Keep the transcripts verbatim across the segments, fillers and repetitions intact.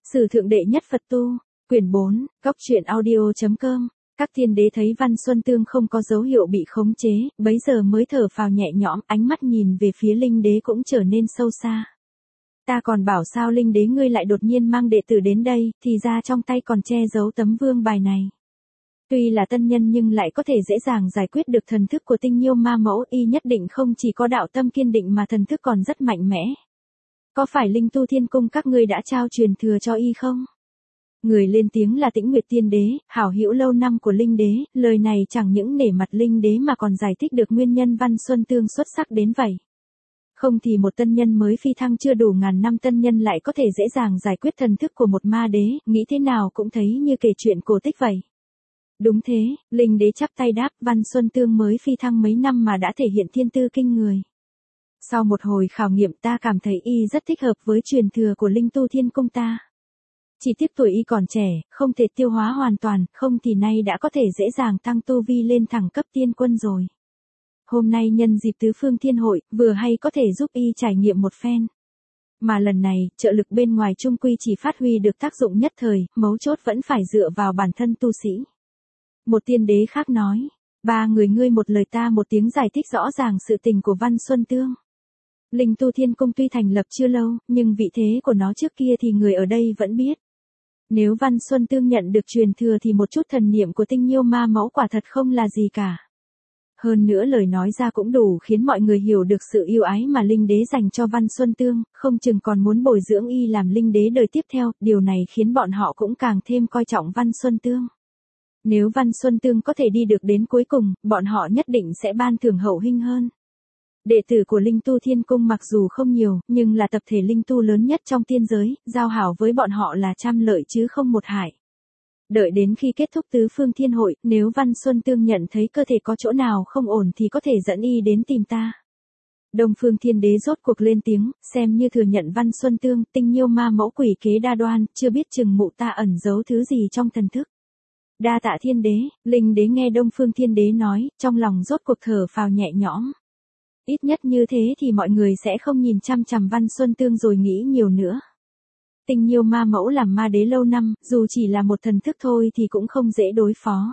Sử thượng đệ nhất Phật tu, quyển bốn, góc truyện audio.com. Các thiên đế thấy Văn Xuân Tương không có dấu hiệu bị khống chế, bấy giờ mới thở phào nhẹ nhõm, ánh mắt nhìn về phía Linh đế cũng trở nên sâu xa. Ta còn bảo sao Linh đế ngươi lại đột nhiên mang đệ tử đến đây, thì ra trong tay còn che giấu tấm vương bài này. Tuy là tân nhân nhưng lại có thể dễ dàng giải quyết được thần thức của Tinh Nhiêu Ma Mẫu, y nhất định không chỉ có đạo tâm kiên định mà thần thức còn rất mạnh mẽ. Có phải Linh Tu Thiên Cung các ngươi đã trao truyền thừa cho y không? Người lên tiếng là Tĩnh Nguyệt Tiên Đế, hảo hữu lâu năm của Linh Đế, lời này chẳng những nể mặt Linh Đế mà còn giải thích được nguyên nhân Văn Xuân Tương xuất sắc đến vậy. Không thì một tân nhân mới phi thăng chưa đủ ngàn năm tân nhân lại có thể dễ dàng giải quyết thần thức của một ma đế, nghĩ thế nào cũng thấy như kể chuyện cổ tích vậy. Đúng thế, Linh Đế chắp tay đáp, Văn Xuân Tương mới phi thăng mấy năm mà đã thể hiện thiên tư kinh người. Sau một hồi khảo nghiệm ta cảm thấy y rất thích hợp với truyền thừa của Linh Tu Thiên Cung ta. Chỉ tiếc tuổi y còn trẻ, không thể tiêu hóa hoàn toàn, không thì nay đã có thể dễ dàng tăng tu vi lên thẳng cấp tiên quân rồi. Hôm nay nhân dịp tứ phương thiên hội, vừa hay có thể giúp y trải nghiệm một phen. Mà lần này, trợ lực bên ngoài chung quy chỉ phát huy được tác dụng nhất thời, mấu chốt vẫn phải dựa vào bản thân tu sĩ. Một tiên đế khác nói, ba người ngươi một lời ta một tiếng giải thích rõ ràng sự tình của Văn Xuân Tương. Linh Tu Thiên Cung tuy thành lập chưa lâu, nhưng vị thế của nó trước kia thì người ở đây vẫn biết. Nếu Văn Xuân Tương nhận được truyền thừa thì một chút thần niệm của Tinh Nhiêu Ma Mẫu quả thật không là gì cả. Hơn nữa lời nói ra cũng đủ khiến mọi người hiểu được sự yêu ái mà Linh Đế dành cho Văn Xuân Tương, không chừng còn muốn bồi dưỡng y làm Linh Đế đời tiếp theo, điều này khiến bọn họ cũng càng thêm coi trọng Văn Xuân Tương. Nếu Văn Xuân Tương có thể đi được đến cuối cùng, bọn họ nhất định sẽ ban thưởng hậu hĩnh hơn. Đệ tử của Linh Tu Thiên Cung mặc dù không nhiều, nhưng là tập thể linh tu lớn nhất trong tiên giới, giao hảo với bọn họ là trăm lợi chứ không một hại. Đợi đến khi kết thúc tứ phương thiên hội, nếu Văn Xuân Tương nhận thấy cơ thể có chỗ nào không ổn thì có thể dẫn y đến tìm ta. Đông Phương Thiên Đế rốt cuộc lên tiếng, xem như thừa nhận Văn Xuân Tương, Tinh Nhiêu Ma Mẫu quỷ kế đa đoan, chưa biết chừng mụ ta ẩn giấu thứ gì trong thần thức. Đa tạ Thiên Đế, Linh Đế nghe Đông Phương Thiên Đế nói, trong lòng rốt cuộc thở phào nhẹ nhõm. Ít nhất như thế thì mọi người sẽ không nhìn chăm chằm Văn Xuân Tương rồi nghĩ nhiều nữa. Tinh Nhiêu Ma Mẫu làm ma đế lâu năm, dù chỉ là một thần thức thôi thì cũng không dễ đối phó.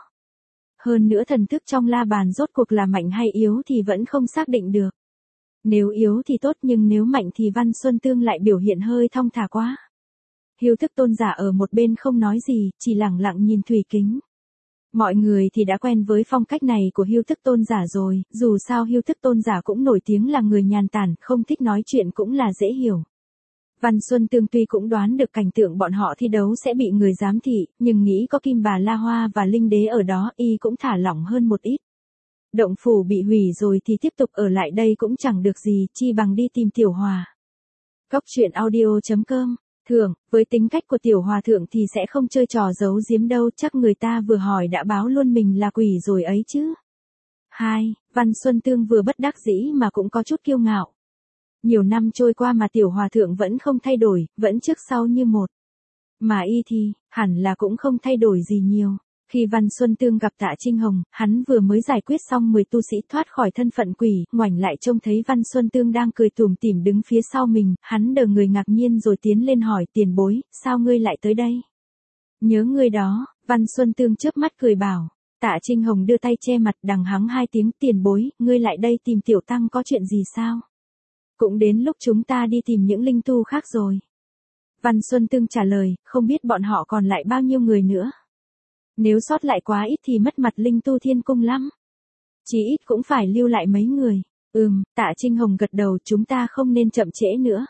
Hơn nữa thần thức trong la bàn rốt cuộc là mạnh hay yếu thì vẫn không xác định được. Nếu yếu thì tốt nhưng nếu mạnh thì Văn Xuân Tương lại biểu hiện hơi thong thả quá. Hiếu Thức Tôn giả ở một bên không nói gì, chỉ lặng lặng nhìn thủy kính. Mọi người thì đã quen với phong cách này của Hiếu Thức Tôn giả rồi, dù sao Hiếu Thức Tôn giả cũng nổi tiếng là người nhàn tản, không thích nói chuyện cũng là dễ hiểu. Văn Xuân Tương tuy cũng đoán được cảnh tượng bọn họ thi đấu sẽ bị người giám thị, nhưng nghĩ có Kim Bà La Hoa và Linh Đế ở đó y cũng thả lỏng hơn một ít. Động phủ bị hủy rồi thì tiếp tục ở lại đây cũng chẳng được gì, chi bằng đi tìm Tiểu Hòa. Góc truyện audio.com. Thường, với tính cách của Tiểu Hòa thượng thì sẽ không chơi trò giấu giếm đâu, chắc người ta vừa hỏi đã báo luôn mình là quỷ rồi ấy chứ. hai. Văn Xuân Tương vừa bất đắc dĩ mà cũng có chút kiêu ngạo. Nhiều năm trôi qua mà Tiểu Hòa thượng vẫn không thay đổi, vẫn trước sau như một. Mà y thì, hẳn là cũng không thay đổi gì nhiều. Khi Văn Xuân Tương gặp Tạ Trinh Hồng, hắn vừa mới giải quyết xong mười tu sĩ thoát khỏi thân phận quỷ, ngoảnh lại trông thấy Văn Xuân Tương đang cười tủm tỉm đứng phía sau mình, hắn đờ người ngạc nhiên rồi tiến lên hỏi, tiền bối, sao ngươi lại tới đây? Nhớ ngươi đó, Văn Xuân Tương chớp mắt cười bảo. Tạ Trinh Hồng đưa tay che mặt, đằng hắng hai tiếng, tiền bối, ngươi lại đây tìm tiểu tăng có chuyện gì sao? Cũng đến lúc chúng ta đi tìm những linh tu khác rồi. Văn Xuân Tương trả lời, không biết bọn họ còn lại bao nhiêu người nữa. Nếu sót lại quá ít thì mất mặt Linh Tu Thiên Cung lắm. Chỉ ít cũng phải lưu lại mấy người. Ừm, Tạ Trinh Hồng gật đầu, chúng ta không nên chậm trễ nữa.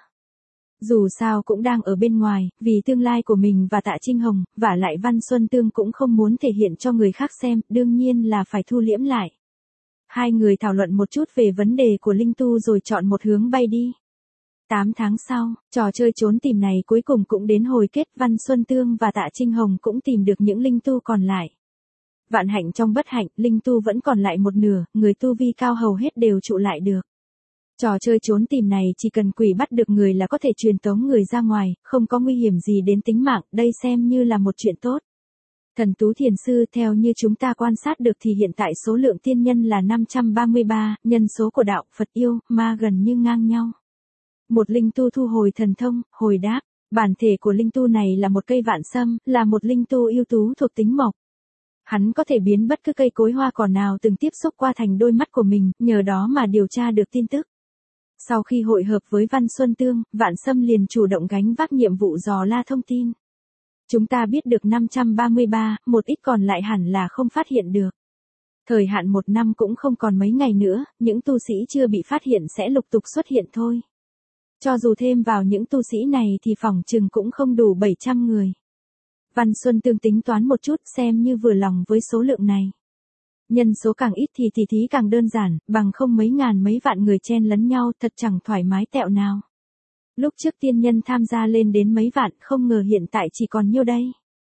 Dù sao cũng đang ở bên ngoài, vì tương lai của mình và Tạ Trinh Hồng, vả lại Văn Xuân Tương cũng không muốn thể hiện cho người khác xem, đương nhiên là phải thu liễm lại. Hai người thảo luận một chút về vấn đề của Linh Tu rồi chọn một hướng bay đi. tám tháng sau, trò chơi trốn tìm này cuối cùng cũng đến hồi kết, Văn Xuân Tương và Tạ Trinh Hồng cũng tìm được những linh tu còn lại. Vạn hạnh trong bất hạnh, linh tu vẫn còn lại một nửa, người tu vi cao hầu hết đều trụ lại được. Trò chơi trốn tìm này chỉ cần quỷ bắt được người là có thể truyền tống người ra ngoài, không có nguy hiểm gì đến tính mạng, đây xem như là một chuyện tốt. Thần Tú Thiền Sư, theo như chúng ta quan sát được thì hiện tại số lượng tiên nhân là năm trăm ba mươi ba, nhân số của đạo, Phật yêu, ma gần như ngang nhau. Một linh tu thu hồi thần thông, hồi đáp, Bản thể của linh tu này là một cây vạn sâm, là một linh tu ưu tú thuộc tính mộc. Hắn có thể biến bất cứ cây cối hoa cỏ nào từng tiếp xúc qua thành đôi mắt của mình, nhờ đó mà điều tra được tin tức. Sau khi hội hợp với Văn Xuân Tương, Vạn Sâm liền chủ động gánh vác nhiệm vụ dò la thông tin. Chúng ta biết được năm trăm ba mươi ba, một ít còn lại hẳn là không phát hiện được. Thời hạn một năm cũng không còn mấy ngày nữa, những tu sĩ chưa bị phát hiện sẽ lục tục xuất hiện thôi. Cho dù thêm vào những tu sĩ này thì phỏng chừng cũng không đủ bảy trăm người. Văn Xuân Tương tính toán một chút xem như vừa lòng với số lượng này. Nhân số càng ít thì tỉ thí càng đơn giản, bằng không mấy ngàn mấy vạn người chen lấn nhau thật chẳng thoải mái tẹo nào. Lúc trước tiên nhân tham gia lên đến mấy vạn, không ngờ hiện tại chỉ còn nhiêu đây.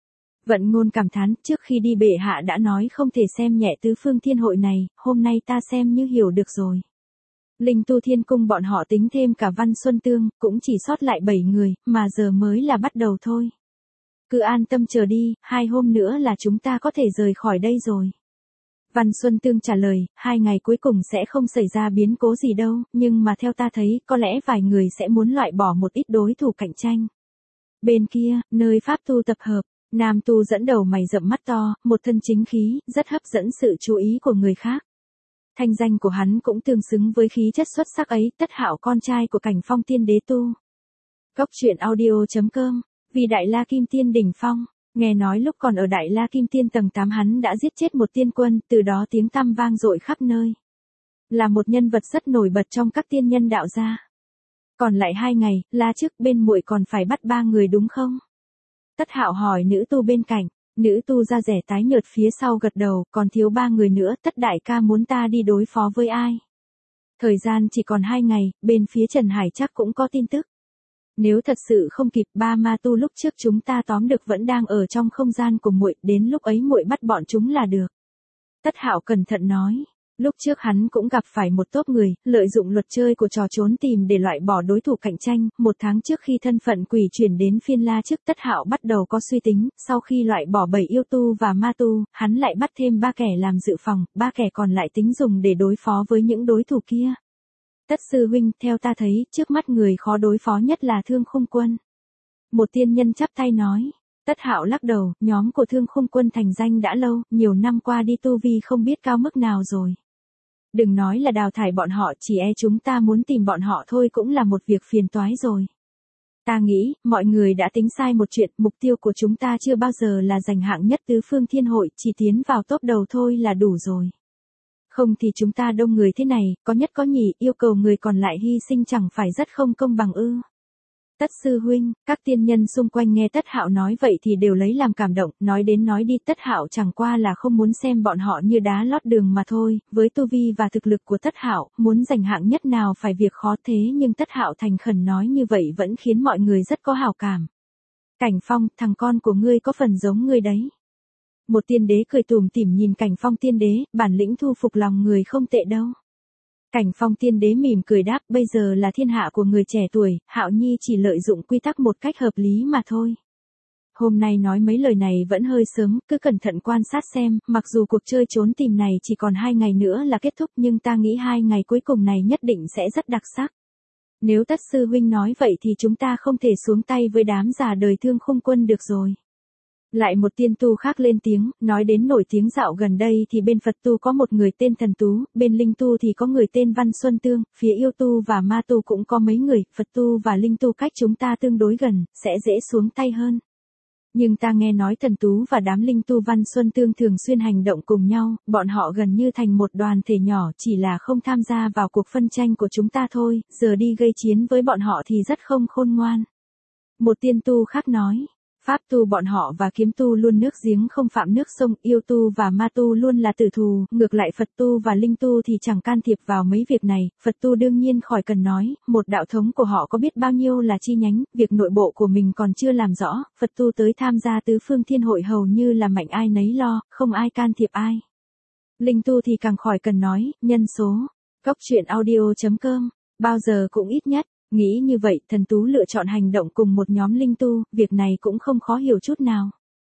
Vận Ngôn cảm thán, trước khi đi bệ hạ đã nói không thể xem nhẹ tứ phương thiên hội này, hôm nay ta xem như hiểu được rồi. Linh tu thiên cung bọn họ tính thêm cả Văn Xuân Tương, cũng chỉ sót lại bảy người, mà giờ mới là bắt đầu thôi. Cứ an tâm chờ đi, hai hôm nữa là chúng ta có thể rời khỏi đây rồi. Văn Xuân Tương trả lời, hai ngày cuối cùng sẽ không xảy ra biến cố gì đâu, nhưng mà theo ta thấy, có lẽ vài người sẽ muốn loại bỏ một ít đối thủ cạnh tranh. Bên kia, nơi pháp tu tập hợp, nam tu dẫn đầu mày rậm mắt to, một thân chính khí, rất hấp dẫn sự chú ý của người khác. Thanh danh của hắn cũng tương xứng với khí chất xuất sắc ấy, Tất Hạo con trai của Cảnh Phong Tiên Đế tu. Cốc truyện audio chấm com, vì Đại La Kim Tiên đỉnh phong, nghe nói lúc còn ở Đại La Kim Tiên tầng tám hắn đã giết chết một tiên quân, từ đó tiếng tăm vang dội khắp nơi. Là một nhân vật rất nổi bật trong các tiên nhân đạo gia. Còn lại hai ngày, La trước bên muội còn phải bắt ba người đúng không? Tất Hạo hỏi nữ tu bên cạnh, nữ tu da rẻ tái nhợt phía sau gật đầu, còn thiếu ba người nữa, Tất đại ca muốn ta đi đối phó với ai? Thời gian chỉ còn hai ngày, bên phía Trần Hải chắc cũng có tin tức. Nếu thật sự không kịp, ba ma tu lúc trước chúng ta tóm được vẫn đang ở trong không gian của muội, đến lúc ấy muội bắt bọn chúng là được. Tất Hạo cẩn thận nói, lúc trước hắn cũng gặp phải một tốp người, lợi dụng luật chơi của trò trốn tìm để loại bỏ đối thủ cạnh tranh, một tháng trước khi thân phận quỷ chuyển đến phiên La trước, Tất Hạo bắt đầu có suy tính, sau khi loại bỏ bảy yêu tu và ma tu, hắn lại bắt thêm ba kẻ làm dự phòng, ba kẻ còn lại tính dùng để đối phó với những đối thủ kia. Tất sư huynh, theo ta thấy, trước mắt người khó đối phó nhất là Thương Khung Quân. Một tiên nhân chắp tay nói. Tất Hạo lắc đầu, nhóm của Thương Khung Quân thành danh đã lâu, nhiều năm qua đi tu vi không biết cao mức nào rồi. Đừng nói là đào thải bọn họ, chỉ e chúng ta muốn tìm bọn họ thôi cũng là một việc phiền toái rồi. Ta nghĩ, mọi người đã tính sai một chuyện, mục tiêu của chúng ta chưa bao giờ là giành hạng nhất tứ phương thiên hội, chỉ tiến vào top đầu thôi là đủ rồi. Không thì chúng ta đông người thế này, có nhất có nhì, yêu cầu người còn lại hy sinh chẳng phải rất không công bằng ư. Tất sư huynh, các tiên nhân xung quanh nghe Tất Hạo nói vậy thì đều lấy làm cảm động, nói đến nói đi Tất Hạo chẳng qua là không muốn xem bọn họ như đá lót đường mà thôi, với tu vi và thực lực của Tất Hạo, muốn giành hạng nhất nào phải việc khó thế nhưng Tất Hạo thành khẩn nói như vậy vẫn khiến mọi người rất có hảo cảm. Cảnh Phong, thằng con của ngươi có phần giống ngươi đấy. Một tiên đế cười tủm tỉm nhìn Cảnh Phong tiên đế, bản lĩnh thu phục lòng người không tệ đâu. Cảnh Phong tiên đế mỉm cười đáp, bây giờ là thiên hạ của người trẻ tuổi, Hạo Nhi chỉ lợi dụng quy tắc một cách hợp lý mà thôi. Hôm nay nói mấy lời này vẫn hơi sớm, cứ cẩn thận quan sát xem, mặc dù cuộc chơi trốn tìm này chỉ còn hai ngày nữa là kết thúc nhưng ta nghĩ hai ngày cuối cùng này nhất định sẽ rất đặc sắc. Nếu Tất sư huynh nói vậy thì chúng ta không thể xuống tay với đám già đời Thương Khung Quân được rồi. Lại một tiên tu khác lên tiếng, nói đến nổi tiếng dạo gần đây thì bên Phật tu có một người tên Thần Tú, bên Linh tu thì có người tên Văn Xuân Tương, phía yêu tu và ma tu cũng có mấy người, Phật tu và Linh tu cách chúng ta tương đối gần, sẽ dễ xuống tay hơn. Nhưng ta nghe nói Thần Tú và đám Linh tu Văn Xuân Tương thường xuyên hành động cùng nhau, bọn họ gần như thành một đoàn thể nhỏ, chỉ là không tham gia vào cuộc phân tranh của chúng ta thôi, giờ đi gây chiến với bọn họ thì rất không khôn ngoan. Một tiên tu khác nói. Pháp tu bọn họ và kiếm tu luôn nước giếng không phạm nước sông, yêu tu và ma tu luôn là tử thù, ngược lại Phật tu và Linh tu thì chẳng can thiệp vào mấy việc này, Phật tu đương nhiên khỏi cần nói, một đạo thống của họ có biết bao nhiêu là chi nhánh, việc nội bộ của mình còn chưa làm rõ, Phật tu tới tham gia tứ phương thiên hội hầu như là mạnh ai nấy lo, không ai can thiệp ai. Linh tu thì càng khỏi cần nói, nhân số, cốc truyện audio chấm com, bao giờ cũng ít nhất. Nghĩ như vậy, Thần Tú lựa chọn hành động cùng một nhóm linh tu, việc này cũng không khó hiểu chút nào.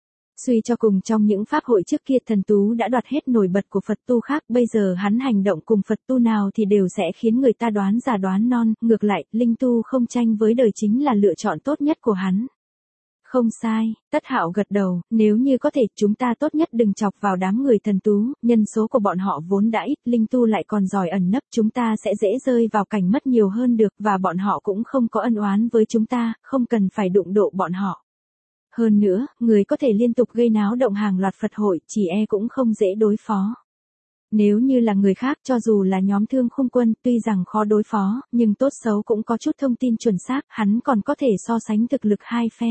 Suy cho cùng trong những pháp hội trước kia thần tú đã đoạt hết nổi bật của Phật tu khác, bây giờ hắn hành động cùng Phật tu nào thì đều sẽ khiến người ta đoán già đoán non, ngược lại, linh tu không tranh với đời chính là lựa chọn tốt nhất của hắn. Không sai, Tất Hạo gật đầu, nếu như có thể chúng ta tốt nhất đừng chọc vào đám người thần tú, nhân số của bọn họ vốn đã ít, linh tu lại còn giỏi ẩn nấp, chúng ta sẽ dễ rơi vào cảnh mất nhiều hơn được, và bọn họ cũng không có ân oán với chúng ta, không cần phải đụng độ bọn họ. Hơn nữa, người có thể liên tục gây náo động hàng loạt Phật hội, chỉ e cũng không dễ đối phó. Nếu như là người khác, cho dù là nhóm Thương Khung Quân, tuy rằng khó đối phó, nhưng tốt xấu cũng có chút thông tin chuẩn xác, hắn còn có thể so sánh thực lực hai phe.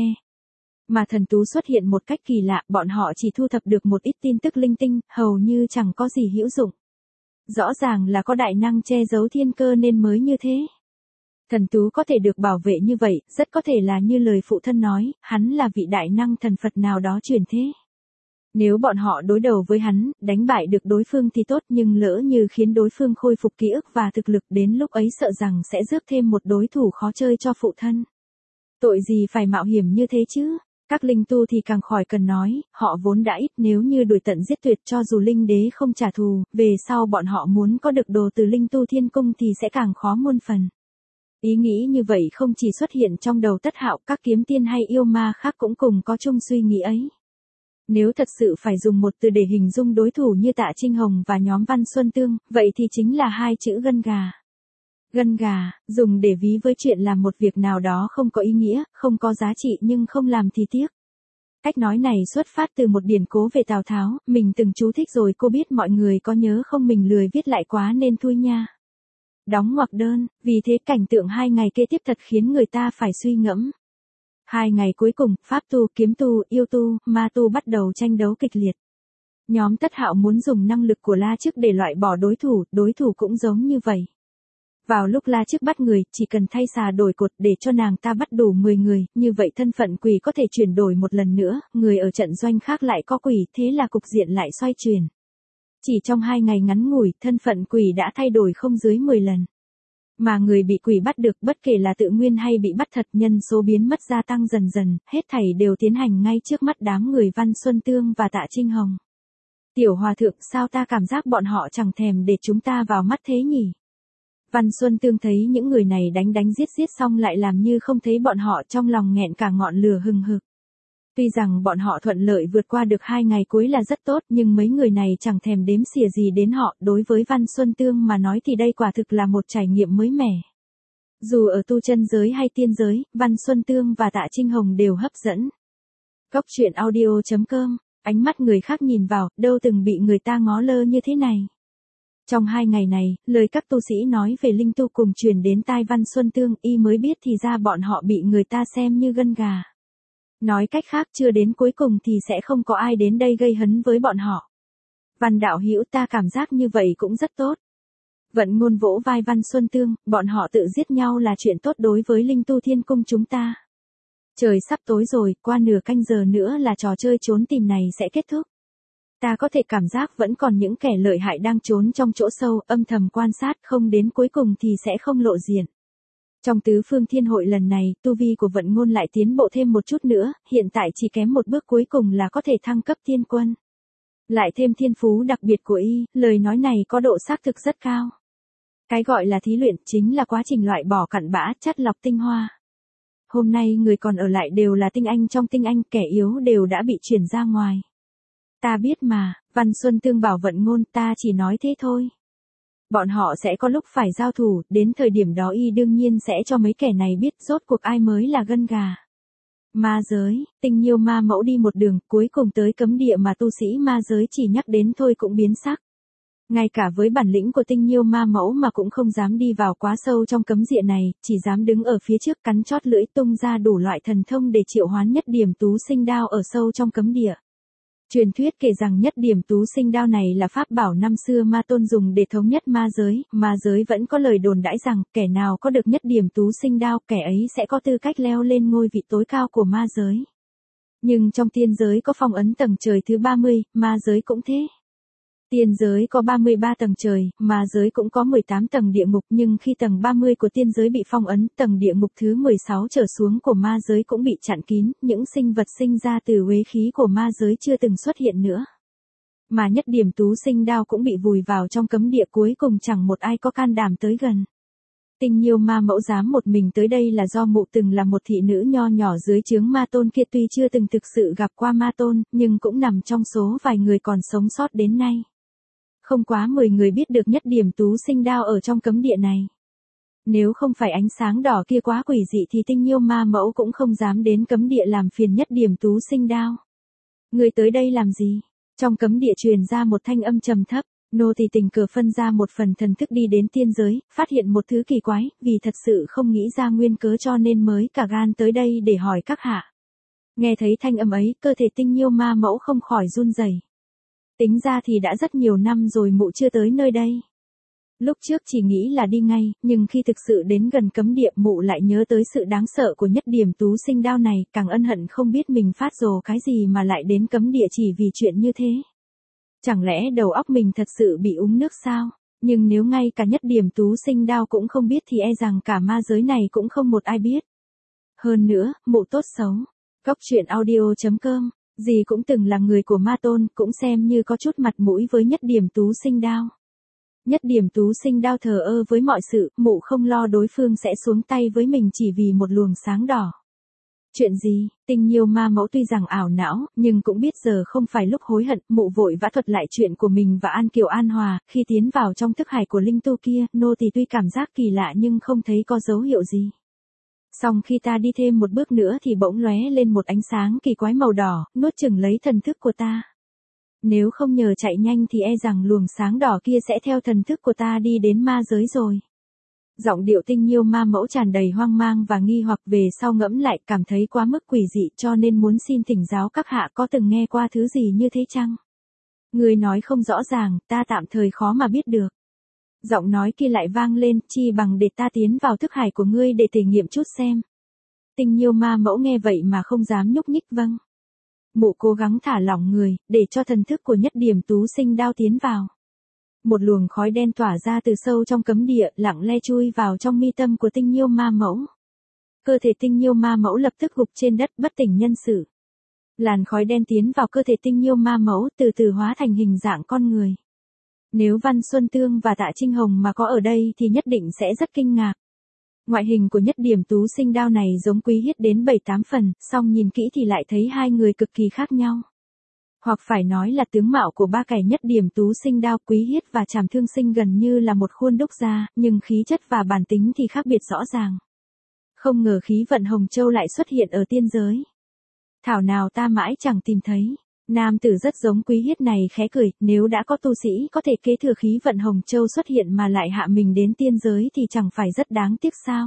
Mà thần tú xuất hiện một cách kỳ lạ, bọn họ chỉ thu thập được một ít tin tức linh tinh, hầu như chẳng có gì hữu dụng. Rõ ràng là có đại năng che giấu thiên cơ nên mới như thế. Thần tú có thể được bảo vệ như vậy, rất có thể là như lời phụ thân nói, hắn là vị đại năng thần Phật nào đó truyền thế. Nếu bọn họ đối đầu với hắn, đánh bại được đối phương thì tốt, nhưng lỡ như khiến đối phương khôi phục ký ức và thực lực, đến lúc ấy sợ rằng sẽ rước thêm một đối thủ khó chơi cho phụ thân. Tội gì phải mạo hiểm như thế chứ? Các linh tu thì càng khỏi cần nói, họ vốn đã ít, nếu như đuổi tận giết tuyệt cho dù linh đế không trả thù, về sau bọn họ muốn có được đồ từ linh tu thiên cung thì sẽ càng khó muôn phần. Ý nghĩ như vậy không chỉ xuất hiện trong đầu Tất Hạo, các kiếm tiên hay yêu ma khác cũng cùng có chung suy nghĩ ấy. Nếu thật sự phải dùng một từ để hình dung đối thủ như Tạ Trinh Hồng và nhóm Văn Xuân Tương, vậy thì chính là hai chữ gân gà. Gân gà, dùng để ví với chuyện làm một việc nào đó không có ý nghĩa, không có giá trị nhưng không làm thì tiếc. Cách nói này xuất phát từ một điển cố về Tào Tháo, mình từng chú thích rồi, cô biết mọi người có nhớ không, mình lười viết lại quá nên thui nha. Đóng ngoặc đơn, vì thế cảnh tượng hai ngày kế tiếp thật khiến người ta phải suy ngẫm. Hai ngày cuối cùng, pháp tu, kiếm tu, yêu tu, ma tu bắt đầu tranh đấu kịch liệt. Nhóm Tất Hạo muốn dùng năng lực của La Trức để loại bỏ đối thủ, đối thủ cũng giống như vậy. Vào lúc La Trức bắt người, chỉ cần thay xà đổi cột để cho nàng ta bắt đủ mười người, như vậy thân phận quỷ có thể chuyển đổi một lần nữa, người ở trận doanh khác lại có quỷ, thế là cục diện lại xoay chuyển. Chỉ trong hai ngày ngắn ngủi, thân phận quỷ đã thay đổi không dưới mười lần. Mà người bị quỷ bắt được, bất kể là tự nguyên hay bị bắt thật, nhân số biến mất gia tăng dần dần, hết thảy đều tiến hành ngay trước mắt đám người Văn Xuân Tương và Tạ Trinh Hồng. Tiểu hòa thượng, sao ta cảm giác bọn họ chẳng thèm để chúng ta vào mắt thế nhỉ? Văn Xuân Tương thấy những người này đánh đánh giết giết xong lại làm như không thấy bọn họ, trong lòng nghẹn cả ngọn lửa hừng hực. Tuy rằng bọn họ thuận lợi vượt qua được hai ngày cuối là rất tốt, nhưng mấy người này chẳng thèm đếm xỉa gì đến họ, đối với Văn Xuân Tương mà nói thì đây quả thực là một trải nghiệm mới mẻ. Dù ở tu chân giới hay tiên giới, Văn Xuân Tương và Tạ Trinh Hồng đều hấp dẫn. Góc truyện audio chấm com, ánh mắt người khác nhìn vào, đâu từng bị người ta ngó lơ như thế này. Trong hai ngày này, lời các tu sĩ nói về linh tu cùng truyền đến tai Văn Xuân Tương, y mới biết thì ra bọn họ bị người ta xem như gân gà. Nói cách khác, chưa đến cuối cùng thì sẽ không có ai đến đây gây hấn với bọn họ. Văn đạo hữu, ta cảm giác như vậy cũng rất tốt. Vận Ngôn vỗ vai Văn Xuân Tương, bọn họ tự giết nhau là chuyện tốt đối với linh tu thiên cung chúng ta. Trời sắp tối rồi, qua nửa canh giờ nữa là trò chơi trốn tìm này sẽ kết thúc. Ta có thể cảm giác vẫn còn những kẻ lợi hại đang trốn trong chỗ sâu, âm thầm quan sát, không đến cuối cùng thì sẽ không lộ diện. Trong tứ phương thiên hội lần này, tu vi của Vận Ngôn lại tiến bộ thêm một chút nữa, hiện tại chỉ kém một bước cuối cùng là có thể thăng cấp thiên quân. Lại thêm thiên phú đặc biệt của y, lời nói này có độ xác thực rất cao. Cái gọi là thí luyện chính là quá trình loại bỏ cặn bã, chắt lọc tinh hoa. Hôm nay người còn ở lại đều là tinh anh trong tinh anh, kẻ yếu đều đã bị chuyển ra ngoài. Ta biết mà, Văn Xuân Tương bảo Vận Ngôn, ta chỉ nói thế thôi. Bọn họ sẽ có lúc phải giao thủ, đến thời điểm đó y đương nhiên sẽ cho mấy kẻ này biết rốt cuộc ai mới là gân gà. Ma giới, Tinh Nhiêu ma mẫu đi một đường, cuối cùng tới cấm địa mà tu sĩ ma giới chỉ nhắc đến thôi cũng biến sắc. Ngay cả với bản lĩnh của Tinh Nhiêu ma mẫu mà cũng không dám đi vào quá sâu trong cấm địa này, chỉ dám đứng ở phía trước cắn chót lưỡi tung ra đủ loại thần thông để triệu hoán nhất điểm tú sinh đao ở sâu trong cấm địa. Truyền thuyết kể rằng nhất điểm tú sinh đao này là pháp bảo năm xưa ma tôn dùng để thống nhất ma giới, ma giới vẫn có lời đồn đãi rằng kẻ nào có được nhất điểm tú sinh đao, kẻ ấy sẽ có tư cách leo lên ngôi vị tối cao của ma giới. Nhưng trong tiên giới có phong ấn tầng trời thứ ba mươi, ma giới cũng thế. Tiên giới có ba mươi ba tầng trời, ma giới cũng có mười tám tầng địa ngục, nhưng khi tầng ba mươi của tiên giới bị phong ấn, tầng địa ngục thứ mười sáu trở xuống của ma giới cũng bị chặn kín, những sinh vật sinh ra từ uế khí của ma giới chưa từng xuất hiện nữa. Mà nhất điểm tú sinh đao cũng bị vùi vào trong cấm địa, cuối cùng chẳng một ai có can đảm tới gần. Tinh Nhiêu ma mẫu dám một mình tới đây là do mụ từng là một thị nữ nho nhỏ dưới trướng ma tôn kia, tuy chưa từng thực sự gặp qua ma tôn, nhưng cũng nằm trong số vài người còn sống sót đến nay. Không quá mười người biết được nhất điểm tú sinh đao ở trong cấm địa này. Nếu không phải ánh sáng đỏ kia quá quỷ dị thì Tinh Nhiêu ma mẫu cũng không dám đến cấm địa làm phiền nhất điểm tú sinh đao. Người tới đây làm gì? Trong cấm địa truyền ra một thanh âm trầm thấp. Nô tỳ tình cờ phân ra một phần thần thức đi đến tiên giới, phát hiện một thứ kỳ quái, vì thật sự không nghĩ ra nguyên cớ cho nên mới cả gan tới đây để hỏi các hạ. Nghe thấy thanh âm ấy, cơ thể Tinh Nhiêu ma mẫu không khỏi run rẩy. Tính ra thì đã rất nhiều năm rồi mụ chưa tới nơi đây. Lúc trước chỉ nghĩ là đi ngay, nhưng khi thực sự đến gần cấm địa mụ lại nhớ tới sự đáng sợ của nhất điểm tú sinh đao này, càng ân hận không biết mình phát rồ cái gì mà lại đến cấm địa chỉ vì chuyện như thế. Chẳng lẽ đầu óc mình thật sự bị uống nước sao? Nhưng nếu ngay cả nhất điểm tú sinh đao cũng không biết thì e rằng cả ma giới này cũng không một ai biết. Hơn nữa, mụ tốt xấu. Góc truyện audio chấm com, dì cũng từng là người của ma tôn, cũng xem như có chút mặt mũi với nhất điểm tú sinh đao. Nhất điểm tú sinh đao thờ ơ với mọi sự, mụ không lo đối phương sẽ xuống tay với mình chỉ vì một luồng sáng đỏ. Chuyện gì? Tinh Nhiêu ma mẫu tuy rằng ảo não, nhưng cũng biết giờ không phải lúc hối hận, mụ vội vã thuật lại chuyện của mình và An Kiều An Hòa, khi tiến vào trong thức hải của linh tu kia, nô tỳ tuy cảm giác kỳ lạ nhưng không thấy có dấu hiệu gì. Song khi ta đi thêm một bước nữa thì bỗng lóe lên một ánh sáng kỳ quái màu đỏ, nuốt chửng lấy thần thức của ta. Nếu không nhờ chạy nhanh thì e rằng luồng sáng đỏ kia sẽ theo thần thức của ta đi đến ma giới rồi. Giọng điệu Tinh Nhiêu ma mẫu tràn đầy hoang mang và nghi hoặc, về sau ngẫm lại cảm thấy quá mức quỷ dị cho nên muốn xin thỉnh giáo các hạ có từng nghe qua thứ gì như thế chăng? Người nói không rõ ràng, ta tạm thời khó mà biết được. Giọng nói kia lại vang lên, chi bằng để ta tiến vào thức hải của ngươi để thể nghiệm chút xem. Tinh Nhiêu ma mẫu nghe vậy mà không dám nhúc nhích. Vâng. Mụ cố gắng thả lỏng người, để cho thần thức của nhất điểm tú sinh đao tiến vào. Một luồng khói đen tỏa ra từ sâu trong cấm địa, lặng lẽ chui vào trong mi tâm của Tinh Nhiêu ma mẫu. Cơ thể Tinh Nhiêu ma mẫu lập tức gục trên đất bất tỉnh nhân sự. Làn khói đen tiến vào cơ thể Tinh Nhiêu ma mẫu, từ từ hóa thành hình dạng con người. Nếu Văn Xuân Tương và Tạ Trinh Hồng mà có ở đây thì nhất định sẽ rất kinh ngạc. Ngoại hình của nhất điểm tú sinh đao này giống Quý Hiết đến bảy tám phần, song nhìn kỹ thì lại thấy hai người cực kỳ khác nhau. Hoặc phải nói là tướng mạo của ba kẻ nhất điểm tú sinh đao, Quý Hiết và Trảm Thương Sinh gần như là một khuôn đúc ra, nhưng khí chất và bản tính thì khác biệt rõ ràng. Không ngờ khí vận Hồng Châu lại xuất hiện ở tiên giới. Thảo nào ta mãi chẳng tìm thấy. Nam tử rất giống Quý Hiết này khẽ cười, nếu đã có tu sĩ có thể kế thừa khí vận Hồng Châu xuất hiện mà lại hạ mình đến tiên giới thì chẳng phải rất đáng tiếc sao.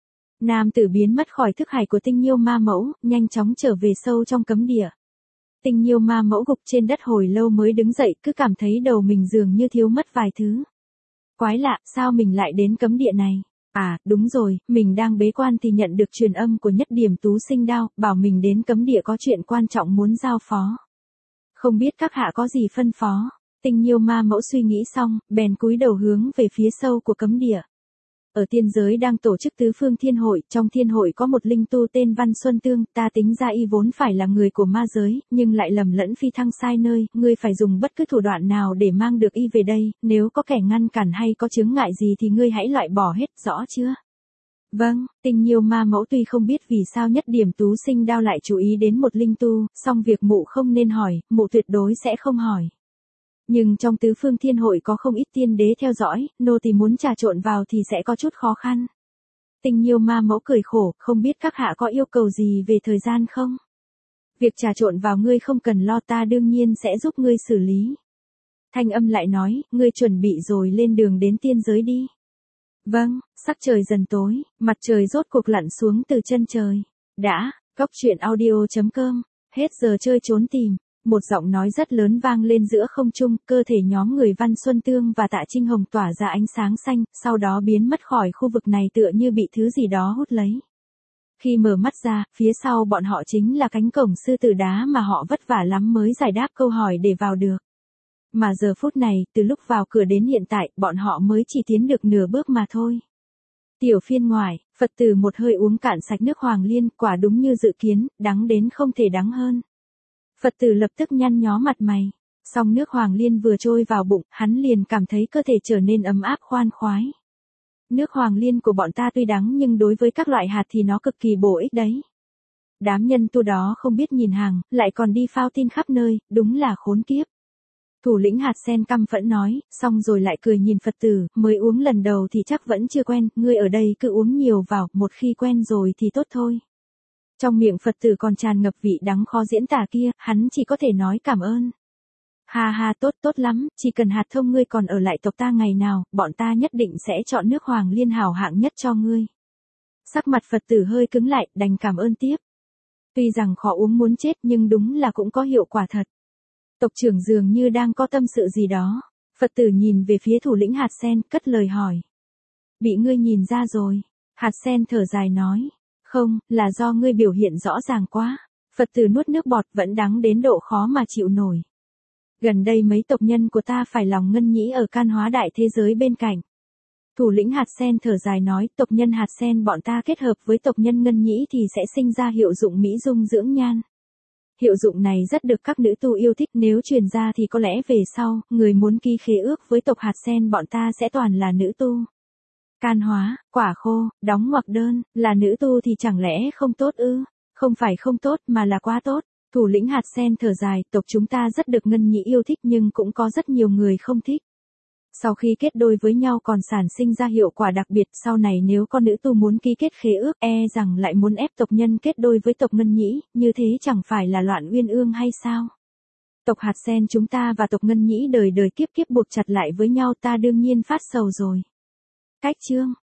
Nam tử biến mất khỏi thức hải của Tinh Nhiêu ma mẫu, nhanh chóng trở về sâu trong cấm địa. Tinh Nhiêu ma mẫu gục trên đất hồi lâu mới đứng dậy, cứ cảm thấy đầu mình dường như thiếu mất vài thứ. Quái lạ, sao mình lại đến cấm địa này? À, đúng rồi, mình đang bế quan thì nhận được truyền âm của nhất điểm tú sinh đao, bảo mình đến cấm địa có chuyện quan trọng muốn giao phó. Không biết các hạ có gì phân phó? Tinh Nhiêu ma mẫu suy nghĩ xong, bèn cúi đầu hướng về phía sâu của cấm địa. Ở tiên giới đang tổ chức tứ phương thiên hội, trong thiên hội có một linh tu tên Văn Xuân Tương, ta tính ra y vốn phải là người của ma giới, nhưng lại lầm lẫn phi thăng sai nơi, ngươi phải dùng bất cứ thủ đoạn nào để mang được y về đây, nếu có kẻ ngăn cản hay có chướng ngại gì thì ngươi hãy loại bỏ hết, rõ chưa? Vâng, Tinh Nhiêu ma mẫu tuy không biết vì sao nhất điểm tú sinh đao lại chú ý đến một linh tu, song việc mụ không nên hỏi, mụ tuyệt đối sẽ không hỏi. Nhưng trong tứ phương thiên hội có không ít tiên đế theo dõi, nô tỳ muốn trà trộn vào thì sẽ có chút khó khăn. Tinh Nhiêu ma mẫu cười khổ, không biết các hạ có yêu cầu gì về thời gian không? Việc trà trộn vào ngươi không cần lo, ta đương nhiên sẽ giúp ngươi xử lý. Thanh âm lại nói, ngươi chuẩn bị rồi lên đường đến tiên giới đi. Vâng, sắc trời dần tối, mặt trời rốt cuộc lặn xuống từ chân trời. Đã, góc truyện audio chấm com, hết giờ chơi trốn tìm. Một giọng nói rất lớn vang lên giữa không trung, cơ thể nhóm người Văn Xuân Tương và Tạ Trinh Hồng tỏa ra ánh sáng xanh, sau đó biến mất khỏi khu vực này tựa như bị thứ gì đó hút lấy. Khi mở mắt ra, phía sau bọn họ chính là cánh cổng sư tử đá mà họ vất vả lắm mới giải đáp câu hỏi để vào được. Mà giờ phút này, từ lúc vào cửa đến hiện tại, bọn họ mới chỉ tiến được nửa bước mà thôi. Tiểu phiên ngoài, Phật tử một hơi uống cạn sạch nước hoàng liên, quả đúng như dự kiến, đắng đến không thể đắng hơn. Phật tử lập tức nhăn nhó mặt mày. Xong nước hoàng liên vừa trôi vào bụng, hắn liền cảm thấy cơ thể trở nên ấm áp khoan khoái. Nước hoàng liên của bọn ta tuy đắng nhưng đối với các loại hạt thì nó cực kỳ bổ ích đấy. Đám nhân tu đó không biết nhìn hàng, lại còn đi phao tin khắp nơi, đúng là khốn kiếp. Thủ lĩnh hạt sen căm phẫn nói, xong rồi lại cười nhìn Phật tử, mới uống lần đầu thì chắc vẫn chưa quen, ngươi ở đây cứ uống nhiều vào, một khi quen rồi thì tốt thôi. Trong miệng Phật tử còn tràn ngập vị đắng khó diễn tả kia, hắn chỉ có thể nói cảm ơn. Ha ha tốt tốt lắm, chỉ cần hạt thông ngươi còn ở lại tộc ta ngày nào, bọn ta nhất định sẽ chọn nước hoàng liên hảo hạng nhất cho ngươi. Sắc mặt Phật tử hơi cứng lại, đành cảm ơn tiếp. Tuy rằng khó uống muốn chết nhưng đúng là cũng có hiệu quả thật. Tộc trưởng dường như đang có tâm sự gì đó. Phật tử nhìn về phía thủ lĩnh hạt sen, cất lời hỏi. Bị ngươi nhìn ra rồi. Hạt sen thở dài nói. Không, là do ngươi biểu hiện rõ ràng quá. Phật tử nuốt nước bọt vẫn đắng đến độ khó mà chịu nổi. Gần đây mấy tộc nhân của ta phải lòng ngân nhĩ ở can hóa đại thế giới bên cạnh. Thủ lĩnh hạt sen thở dài nói, tộc nhân hạt sen bọn ta kết hợp với tộc nhân ngân nhĩ thì sẽ sinh ra hiệu dụng mỹ dung dưỡng nhan. Hiệu dụng này rất được các nữ tu yêu thích, nếu truyền ra thì có lẽ về sau, người muốn ký khế ước với tộc hạt sen bọn ta sẽ toàn là nữ tu. Can hóa, quả khô, đóng ngoặc đơn, là nữ tu thì chẳng lẽ không tốt ư? Không phải không tốt mà là quá tốt. Thủ lĩnh hạt sen thở dài, tộc chúng ta rất được ngân nhĩ yêu thích nhưng cũng có rất nhiều người không thích. Sau khi kết đôi với nhau còn sản sinh ra hiệu quả đặc biệt, sau này nếu con nữ tu muốn ký kết khế ước e rằng lại muốn ép tộc nhân kết đôi với tộc ngân nhĩ, như thế chẳng phải là loạn uyên ương hay sao? Tộc hạt sen chúng ta và tộc ngân nhĩ đời đời kiếp kiếp buộc chặt lại với nhau, ta đương nhiên phát sầu rồi. Cách chương